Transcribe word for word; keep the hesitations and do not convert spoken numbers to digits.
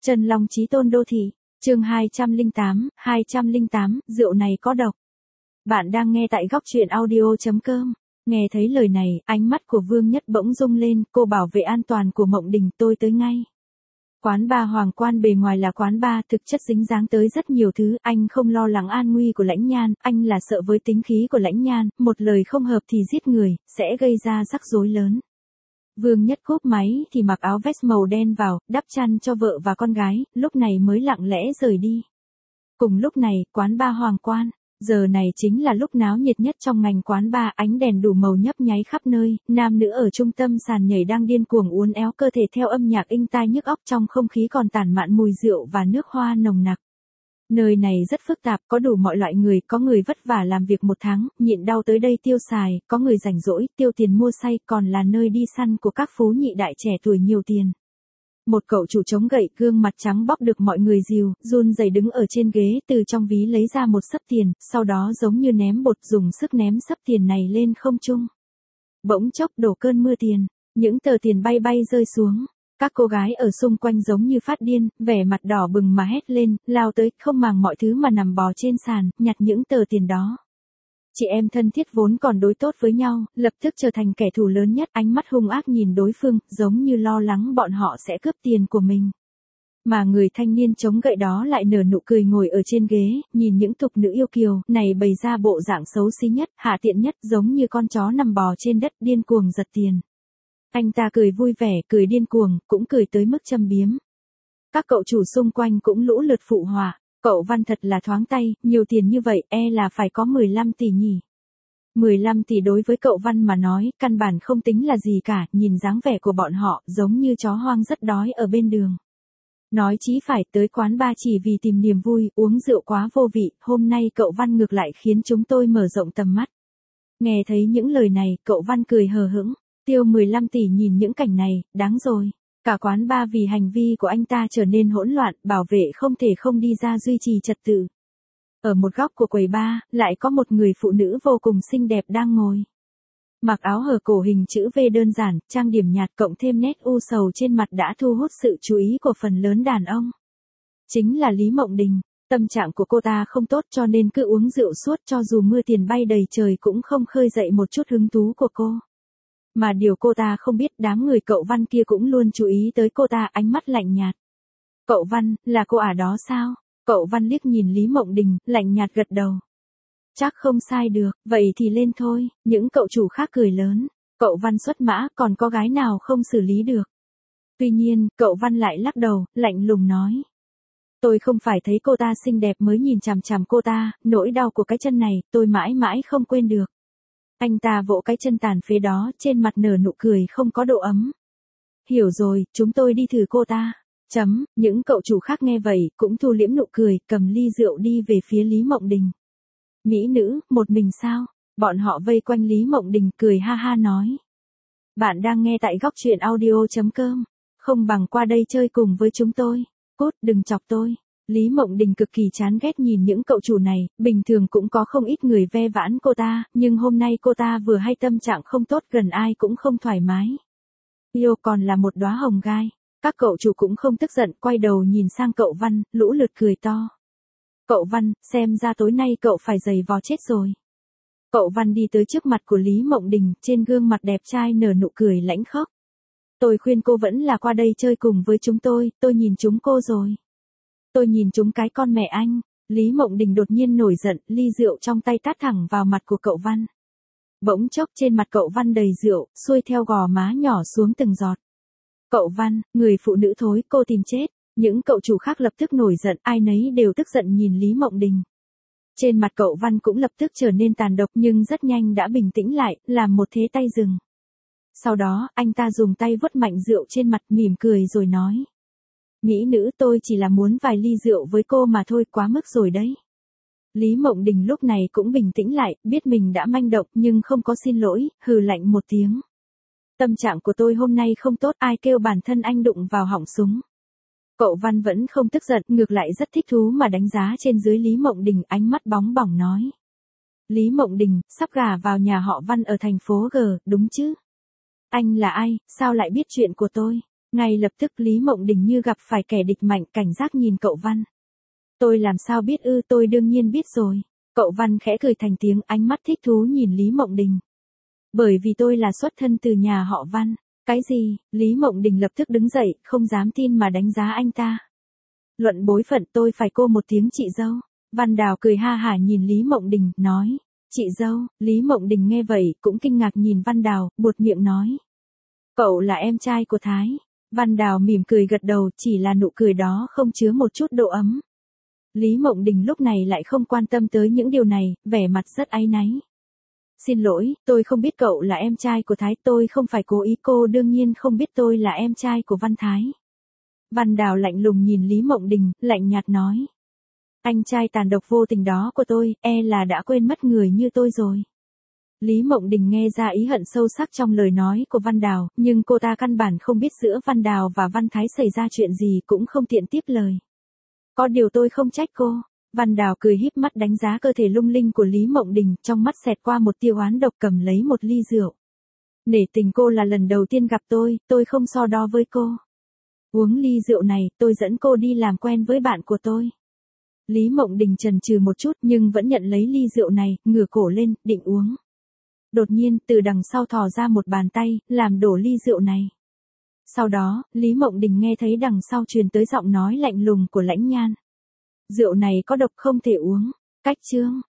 Chân Long Chí Tôn Đô Thị, chương hai trăm lẻ tám, hai trăm lẻ tám, rượu này có độc. Bạn đang nghe tại góc truyện audio chấm com. Nghe thấy lời này, ánh mắt của Vương Nhất bỗng rung lên, cô bảo vệ an toàn của Mộng Đình, tôi tới ngay. Quán bar Hoàng Quan bề ngoài là quán bar, thực chất dính dáng tới rất nhiều thứ, anh không lo lắng an nguy của Lãnh Nhan, anh là sợ với tính khí của Lãnh Nhan, một lời không hợp thì giết người, sẽ gây ra rắc rối lớn. Vương Nhất cúp máy thì mặc áo vest màu đen vào, đắp chăn cho vợ và con gái, lúc này mới lặng lẽ rời đi. Cùng lúc này, quán bar Hoàng Quan, giờ này chính là lúc náo nhiệt nhất trong ngành quán bar, ánh đèn đủ màu nhấp nháy khắp nơi, nam nữ ở trung tâm sàn nhảy đang điên cuồng uốn éo cơ thể theo âm nhạc inh tai nhức óc, trong không khí còn tản mạn mùi rượu và nước hoa nồng nặc. Nơi này rất phức tạp, có đủ mọi loại người, có người vất vả làm việc một tháng, nhịn đau tới đây tiêu xài, có người rảnh rỗi, tiêu tiền mua say, còn là nơi đi săn của các phú nhị đại trẻ tuổi nhiều tiền. Một cậu chủ chống gậy, gương mặt trắng bóc được mọi người dìu, run rẩy đứng ở trên ghế, từ trong ví lấy ra một xấp tiền, sau đó giống như ném bột dùng sức ném xấp tiền này lên không trung. Bỗng chốc đổ cơn mưa tiền, những tờ tiền bay bay rơi xuống. Các cô gái ở xung quanh giống như phát điên, vẻ mặt đỏ bừng mà hét lên, lao tới, không màng mọi thứ mà nằm bò trên sàn, nhặt những tờ tiền đó. Chị em thân thiết vốn còn đối tốt với nhau, lập tức trở thành kẻ thù lớn nhất, ánh mắt hung ác nhìn đối phương, giống như lo lắng bọn họ sẽ cướp tiền của mình. Mà người thanh niên chống gậy đó lại nở nụ cười ngồi ở trên ghế, nhìn những thục nữ yêu kiều, này bày ra bộ dạng xấu xí nhất, hạ tiện nhất, giống như con chó nằm bò trên đất điên cuồng giật tiền. Anh ta cười vui vẻ, cười điên cuồng, cũng cười tới mức châm biếm. Các cậu chủ xung quanh cũng lũ lượt phụ họa, cậu Văn thật là thoáng tay, nhiều tiền như vậy, e là phải có mười lăm tỷ nhỉ. mười lăm tỷ đối với cậu Văn mà nói, căn bản không tính là gì cả, nhìn dáng vẻ của bọn họ, giống như chó hoang rất đói ở bên đường. Nói chí phải tới quán bar chỉ vì tìm niềm vui, uống rượu quá vô vị, hôm nay cậu Văn ngược lại khiến chúng tôi mở rộng tầm mắt. Nghe thấy những lời này, cậu Văn cười hờ hững. Tiêu mười lăm tỷ nhìn những cảnh này, đáng rồi. Cả quán bar vì hành vi của anh ta trở nên hỗn loạn, bảo vệ không thể không đi ra duy trì trật tự. Ở một góc của quầy bar, lại có một người phụ nữ vô cùng xinh đẹp đang ngồi. Mặc áo hở cổ hình chữ V đơn giản, trang điểm nhạt cộng thêm nét u sầu trên mặt đã thu hút sự chú ý của phần lớn đàn ông. Chính là Lý Mộng Đình. Tâm trạng của cô ta không tốt cho nên cứ uống rượu suốt, cho dù mưa tiền bay đầy trời cũng không khơi dậy một chút hứng thú của cô. Mà điều cô ta không biết, đám người cậu Văn kia cũng luôn chú ý tới cô ta, ánh mắt lạnh nhạt. Cậu Văn, là cô ả đó sao? Cậu Văn liếc nhìn Lý Mộng Đình, lạnh nhạt gật đầu. Chắc không sai được, vậy thì lên thôi, những cậu chủ khác cười lớn. Cậu Văn xuất mã, còn có gái nào không xử lý được. Tuy nhiên, cậu Văn lại lắc đầu, lạnh lùng nói. Tôi không phải thấy cô ta xinh đẹp mới nhìn chằm chằm cô ta, nỗi đau của cái chân này, tôi mãi mãi không quên được. Anh ta vỗ cái chân tàn phế đó, trên mặt nở nụ cười không có độ ấm. Hiểu rồi, chúng tôi đi thử cô ta. Chấm, những cậu chủ khác nghe vậy, cũng thu liễm nụ cười, cầm ly rượu đi về phía Lý Mộng Đình. Mỹ nữ, một mình sao? Bọn họ vây quanh Lý Mộng Đình cười ha ha nói. Bạn đang nghe tại góc truyện audio chấm com. Không bằng qua đây chơi cùng với chúng tôi. Cút, đừng chọc tôi. Lý Mộng Đình cực kỳ chán ghét nhìn những cậu chủ này, bình thường cũng có không ít người ve vãn cô ta, nhưng hôm nay cô ta vừa hay tâm trạng không tốt, gần ai cũng không thoải mái. Yêu còn là một đóa hồng gai. Các cậu chủ cũng không tức giận, quay đầu nhìn sang cậu Văn, lũ lượt cười to. Cậu Văn, xem ra tối nay cậu phải giày vò chết rồi. Cậu Văn đi tới trước mặt của Lý Mộng Đình, trên gương mặt đẹp trai nở nụ cười lãnh khốc. Tôi khuyên cô vẫn là qua đây chơi cùng với chúng tôi, tôi nhìn chúng cô rồi. Tôi nhìn chúng cái con mẹ anh. Lý Mộng Đình đột nhiên nổi giận, ly rượu trong tay tát thẳng vào mặt của cậu Văn. Bỗng chốc trên mặt cậu Văn đầy rượu, xuôi theo gò má nhỏ xuống từng giọt. Cậu Văn, người phụ nữ thối, cô tìm chết. Những cậu chủ khác lập tức nổi giận, ai nấy đều tức giận nhìn Lý Mộng Đình. Trên mặt cậu Văn cũng lập tức trở nên tàn độc nhưng rất nhanh đã bình tĩnh lại, làm một thế tay dừng. Sau đó, anh ta dùng tay vuốt mạnh rượu trên mặt, mỉm cười rồi nói. Mỹ nữ, tôi chỉ là muốn vài ly rượu với cô mà thôi, quá mức rồi đấy. Lý Mộng Đình lúc này cũng bình tĩnh lại, biết mình đã manh động nhưng không có xin lỗi, hừ lạnh một tiếng. Tâm trạng của tôi hôm nay không tốt, ai kêu bản thân anh đụng vào họng súng. Cậu Văn vẫn không tức giận, ngược lại rất thích thú mà đánh giá trên dưới Lý Mộng Đình, ánh mắt bóng bỏng nói. Lý Mộng Đình, sắp gả vào nhà họ Văn ở thành phố G, đúng chứ? Anh là ai, sao lại biết chuyện của tôi? Ngay lập tức Lý Mộng Đình như gặp phải kẻ địch mạnh, cảnh giác nhìn cậu Văn. Tôi làm sao biết ư, tôi đương nhiên biết rồi. Cậu Văn khẽ cười thành tiếng, ánh mắt thích thú nhìn Lý Mộng Đình. Bởi vì tôi là xuất thân từ nhà họ Văn. Cái gì? Lý Mộng Đình lập tức đứng dậy, không dám tin mà đánh giá anh ta. Luận bối phận tôi phải cô một tiếng chị dâu. Văn Đào cười ha hả nhìn Lý Mộng Đình, nói. Chị dâu. Lý Mộng Đình nghe vậy, cũng kinh ngạc nhìn Văn Đào, buột miệng nói. Cậu là em trai của Thái. Văn Đào mỉm cười gật đầu, chỉ là nụ cười đó không chứa một chút độ ấm. Lý Mộng Đình lúc này lại không quan tâm tới những điều này, vẻ mặt rất áy náy. Xin lỗi, tôi không biết cậu là em trai của Thái, tôi không phải cố ý, cô đương nhiên không biết tôi là em trai của Văn Thái. Văn Đào lạnh lùng nhìn Lý Mộng Đình, lạnh nhạt nói. Anh trai tàn độc vô tình đó của tôi, e là đã quên mất người như tôi rồi. Lý Mộng Đình nghe ra ý hận sâu sắc trong lời nói của Văn Đào, nhưng cô ta căn bản không biết giữa Văn Đào và Văn Thái xảy ra chuyện gì, cũng không tiện tiếp lời. Có điều tôi không trách cô. Văn Đào cười híp mắt đánh giá cơ thể lung linh của Lý Mộng Đình, trong mắt xẹt qua một tia oán độc, cầm lấy một ly rượu. Nể tình cô là lần đầu tiên gặp tôi, tôi không so đo với cô. Uống ly rượu này, tôi dẫn cô đi làm quen với bạn của tôi. Lý Mộng Đình chần chừ một chút nhưng vẫn nhận lấy ly rượu này, ngửa cổ lên, định uống. Đột nhiên, từ đằng sau thò ra một bàn tay, làm đổ ly rượu này. Sau đó, Lý Mộng Đình nghe thấy đằng sau truyền tới giọng nói lạnh lùng của Lãnh Nhan. Rượu này có độc, không thể uống. Cách chương.